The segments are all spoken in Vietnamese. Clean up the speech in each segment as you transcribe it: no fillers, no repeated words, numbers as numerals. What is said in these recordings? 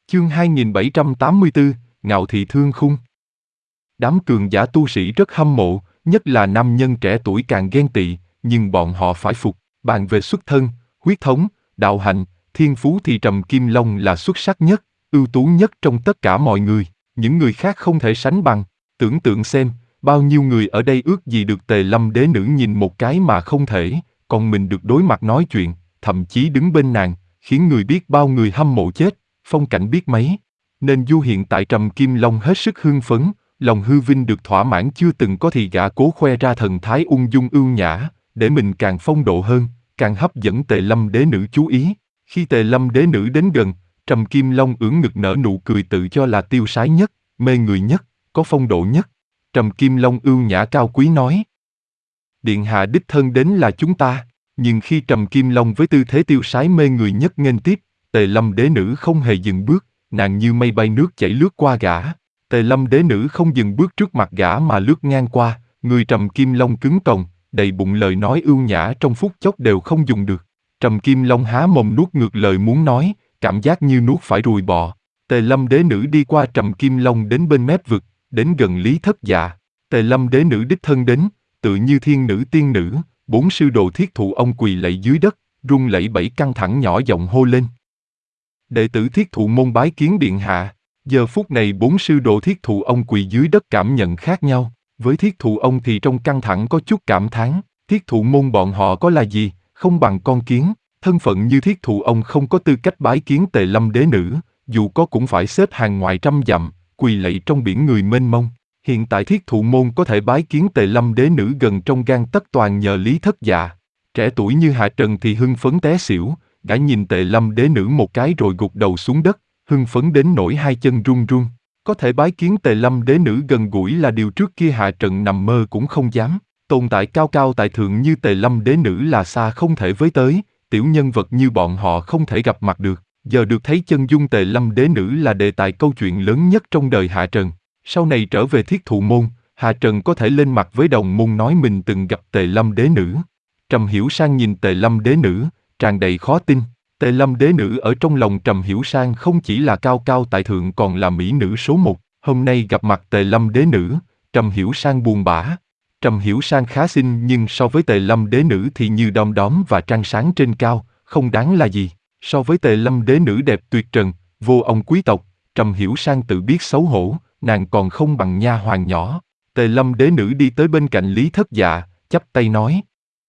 Chương 2784, Ngạo thị thương khung. Đám cường giả tu sĩ rất hâm mộ, nhất là nam nhân trẻ tuổi càng ghen tị, nhưng bọn họ phải phục. Bàn về xuất thân, huyết thống, đạo hạnh, thiên phú thì Trầm Kim Long là xuất sắc nhất, ưu tú nhất trong tất cả mọi người. Những người khác không thể sánh bằng. Tưởng tượng xem, bao nhiêu người ở đây ước gì được Tề Lâm đế nữ nhìn một cái mà không thể, còn mình được đối mặt nói chuyện, thậm chí đứng bên nàng, khiến người biết bao người hâm mộ chết, phong cảnh biết mấy. Nên Du hiện tại Trầm Kim Long hết sức hưng phấn, lòng hư vinh được thỏa mãn chưa từng có thì gã cố khoe ra thần thái ung dung ưu nhã, để mình càng phong độ hơn, càng hấp dẫn Tề Lâm đế nữ chú ý. Khi Tề Lâm đế nữ đến gần, Trầm Kim Long ưỡn ngực nở nụ cười tự cho là tiêu sái nhất, mê người nhất, có phong độ nhất. Trầm Kim Long ưu nhã cao quý nói: Điện hạ đích thân đến là chúng ta. Nhưng khi Trầm Kim Long với tư thế tiêu sái mê người nhất nghênh tiếp, Tề Lâm đế nữ không hề dừng bước, nàng như mây bay nước chảy lướt qua gã. Tề Lâm đế nữ không dừng bước trước mặt gã mà lướt ngang qua, người Trầm Kim Long cứng còng, đầy bụng lời nói ưu nhã trong phút chốc đều không dùng được. Trầm Kim Long há mồm nuốt ngược lời muốn nói, cảm giác như nuốt phải ruồi bọ. Tề Lâm đế nữ đi qua Trầm Kim Long đến bên mép vực, đến gần Lý Thất Dạ. Tề Lâm đế nữ đích thân đến, tự như thiên nữ tiên nữ, 4 sư đồ Thiết Thụ Ông quỳ lạy dưới đất, run lẩy bẩy căng thẳng nhỏ giọng hô lên: Đệ tử Thiết Thụ môn bái kiến điện hạ. Giờ phút này 4 sư đồ Thiết Thụ Ông quỳ dưới đất cảm nhận khác nhau. Với Thiết Thụ Ông thì trong căng thẳng có chút cảm thán, Thiết Thụ môn bọn họ có là gì, không bằng con kiến. Thân phận như Thiết Thụ Ông không có tư cách bái kiến Tề Lâm đế nữ, dù có cũng phải xếp hàng ngoài trăm dặm, quỳ lạy trong biển người mênh mông. Hiện tại Thiết Thụ môn có thể bái kiến Tề Lâm đế nữ gần trong gang tấc toàn nhờ Lý Thất Dạ. Trẻ tuổi như Hạ Trần thì hưng phấn té xỉu, gã nhìn Tề Lâm đế nữ một cái rồi gục đầu xuống đất, hưng phấn đến nỗi hai chân run run. Có thể bái kiến Tề Lâm đế nữ gần gũi là điều trước kia Hạ Trần nằm mơ cũng không dám. Tồn tại cao cao tại thượng như Tề Lâm đế nữ là xa không thể với tới, tiểu nhân vật như bọn họ không thể gặp mặt được. Giờ được thấy chân dung Tề Lâm đế nữ là đề tài câu chuyện lớn nhất trong đời Hạ Trần. Sau này trở về Thiết Thụ môn, Hạ Trần có thể lên mặt với đồng môn nói mình từng gặp Tề Lâm đế nữ. Trầm Hiểu Sang nhìn Tề Lâm đế nữ, tràn đầy khó tin. Tề Lâm đế nữ ở trong lòng Trầm Hiểu Sang không chỉ là cao cao tại thượng còn là mỹ nữ số 1. Hôm nay gặp mặt Tề Lâm đế nữ, Trầm Hiểu Sang buồn bã. Trầm Hiểu Sang khá xinh nhưng so với Tề Lâm đế nữ thì như đom đóm và trăng sáng trên cao, không đáng là gì. So với Tề Lâm đế nữ đẹp tuyệt trần, vô ông quý tộc, Trầm Hiểu Sang tự biết xấu hổ, nàng còn không bằng nha hoàn nhỏ. Tề Lâm đế nữ đi tới bên cạnh Lý Thất Dạ, chắp tay nói: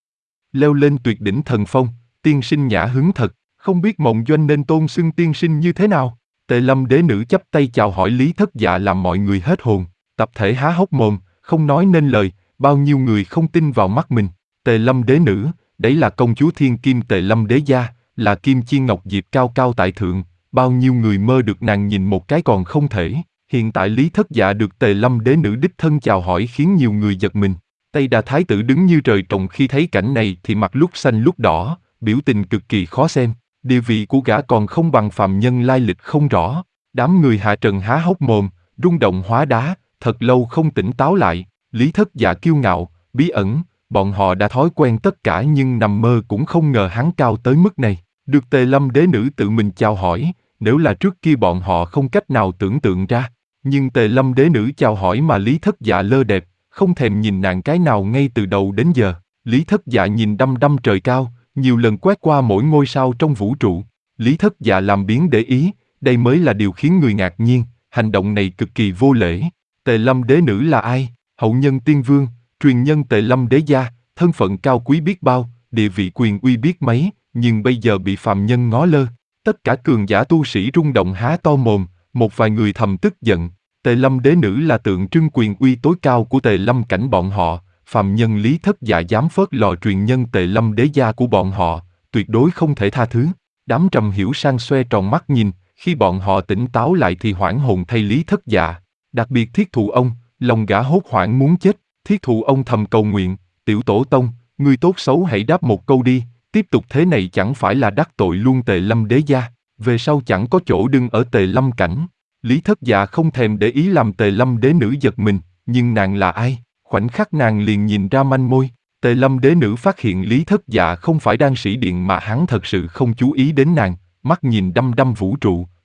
Leo lên tuyệt đỉnh thần phong, tiên sinh nhã hứng thật, không biết Mộng Doanh nên tôn xưng tiên sinh như thế nào. Tề Lâm đế nữ chắp tay chào hỏi Lý Thất Dạ làm mọi người hết hồn, tập thể há hốc mồm, không nói nên lời, bao nhiêu người không tin vào mắt mình. Tề Lâm đế nữ, đấy là công chúa thiên kim Tề Lâm đế gia, là kim chi ngọc diệp cao cao tại thượng, bao nhiêu người mơ được nàng nhìn một cái còn không thể. Hiện tại Lý Thất Dạ được Tề Lâm đế nữ đích thân chào hỏi khiến nhiều người giật mình. Tây Đa thái tử đứng như trời trồng khi thấy cảnh này thì mặt lúc xanh lúc đỏ, biểu tình cực kỳ khó xem. Địa vị của gã còn không bằng phàm nhân lai lịch không rõ. Đám người Hạ Trần há hốc mồm, rung động hóa đá, thật lâu không tỉnh táo lại. Lý Thất Dạ kiêu ngạo, bí ẩn, bọn họ đã thói quen tất cả nhưng nằm mơ cũng không ngờ hắn cao tới mức này. Được Tề Lâm đế nữ tự mình chào hỏi, nếu là trước kia bọn họ không cách nào tưởng tượng ra. Nhưng Tề Lâm đế nữ chào hỏi mà Lý Thất Dạ lơ đẹp, không thèm nhìn nàng cái nào ngay từ đầu đến giờ. Lý Thất Dạ nhìn đăm đăm trời cao, nhiều lần quét qua mỗi ngôi sao trong vũ trụ. Lý Thất Dạ làm biếng để ý, đây mới là điều khiến người ngạc nhiên, hành động này cực kỳ vô lễ. Tề Lâm đế nữ là ai? Hậu nhân tiên vương, truyền nhân Tề Lâm đế gia, thân phận cao quý biết bao, địa vị quyền uy biết mấy, nhưng bây giờ bị phàm nhân ngó lơ. Tất cả cường giả tu sĩ rung động há to mồm, một vài người thầm tức giận. Tề Lâm đế nữ là tượng trưng quyền uy tối cao của Tề Lâm cảnh bọn họ, phàm nhân Lý Thất Dạ dám phớt lò truyền nhân Tề Lâm đế gia của bọn họ, tuyệt đối không thể tha thứ. Đám Trầm Hiểu Sang xoe tròn mắt nhìn, khi bọn họ tỉnh táo lại thì hoảng hồn thay Lý Thất Dạ. Đặc biệt Thiết Thụ Ông, lòng gã hốt hoảng muốn chết. Thiết Thụ Ông thầm cầu nguyện: Tiểu tổ tông, ngươi tốt xấu hãy đáp một câu đi, tiếp tục thế này chẳng phải là đắc tội luôn Tề Lâm đế gia, về sau chẳng có chỗ đương ở Tề Lâm cảnh. Lý Thất Dạ không thèm để ý làm Tề Lâm đế nữ giật mình, nhưng nàng là ai? Khoảnh khắc nàng liền nhìn ra manh mối. Tề Lâm đế nữ phát hiện Lý Thất Dạ không phải đang sĩ điện mà hắn thật sự không chú ý đến nàng, mắt nhìn đăm đăm vũ trụ,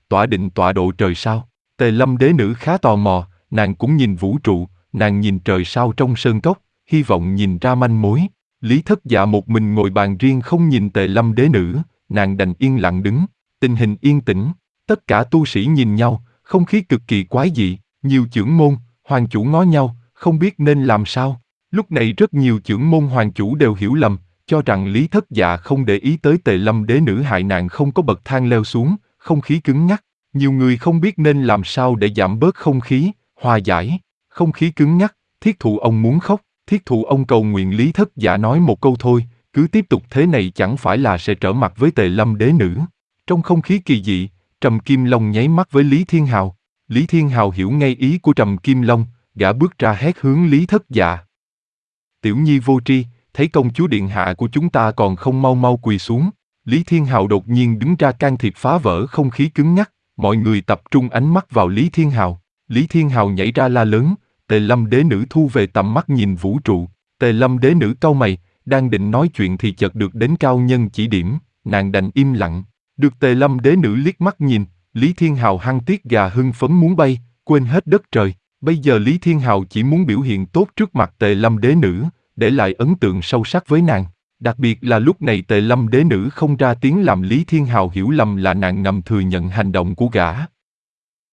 tỏa định tọa độ trời sao. Tề Lâm đế nữ khá tò mò, nàng cũng nhìn vũ trụ, nàng nhìn trời sao trong sơn cốc, hy vọng nhìn ra manh mối. Lý Thất Dạ một mình ngồi bàn riêng không nhìn Tề Lâm đế nữ, nàng đành yên lặng đứng. Tình hình yên tĩnh, tất cả tu sĩ nhìn nhau, không khí cực kỳ quái dị, nhiều chưởng môn, hoàng chủ ngó nhau, không biết nên làm sao. Lúc này rất nhiều chưởng môn hoàng chủ đều hiểu lầm, cho rằng Lý Thất Dạ không để ý tới Tề Lâm đế nữ hại nạn không có bậc thang leo xuống, không khí cứng ngắc. Nhiều người không biết nên làm sao để giảm bớt không khí, hòa giải. Không khí cứng ngắc, thiết thụ ông muốn khóc, thiết thụ ông cầu nguyện Lý Thất Dạ nói một câu thôi, cứ tiếp tục thế này chẳng phải là sẽ trở mặt với Tề Lâm đế nữ. Trong không khí kỳ dị, Trầm Kim Long nháy mắt với Lý Thiên Hào. Lý Thiên Hào hiểu ngay ý của Trầm Kim Long, gã bước ra hét hướng Lý Thất Dạ. Tiểu nhi vô tri, thấy công chúa điện hạ của chúng ta còn không mau mau quỳ xuống. Lý Thiên Hào đột nhiên đứng ra can thiệp phá vỡ không khí cứng nhắc, mọi người tập trung ánh mắt vào Lý Thiên Hào. Lý Thiên Hào nhảy ra la lớn, Tề Lâm đế nữ thu về tầm mắt nhìn vũ trụ. Tề Lâm đế nữ cau mày, đang định nói chuyện thì chợt được đến cao nhân chỉ điểm, nàng đành im lặng. Được Tề Lâm đế nữ liếc mắt nhìn, Lý Thiên Hào hăng tiết gà hưng phấn muốn bay, quên hết đất trời. Bây giờ Lý Thiên Hào chỉ muốn biểu hiện tốt trước mặt Tề Lâm đế nữ, để lại ấn tượng sâu sắc với nàng. Đặc biệt là lúc này Tề Lâm đế nữ không ra tiếng làm Lý Thiên Hào hiểu lầm là nàng ngầm thừa nhận hành động của gã.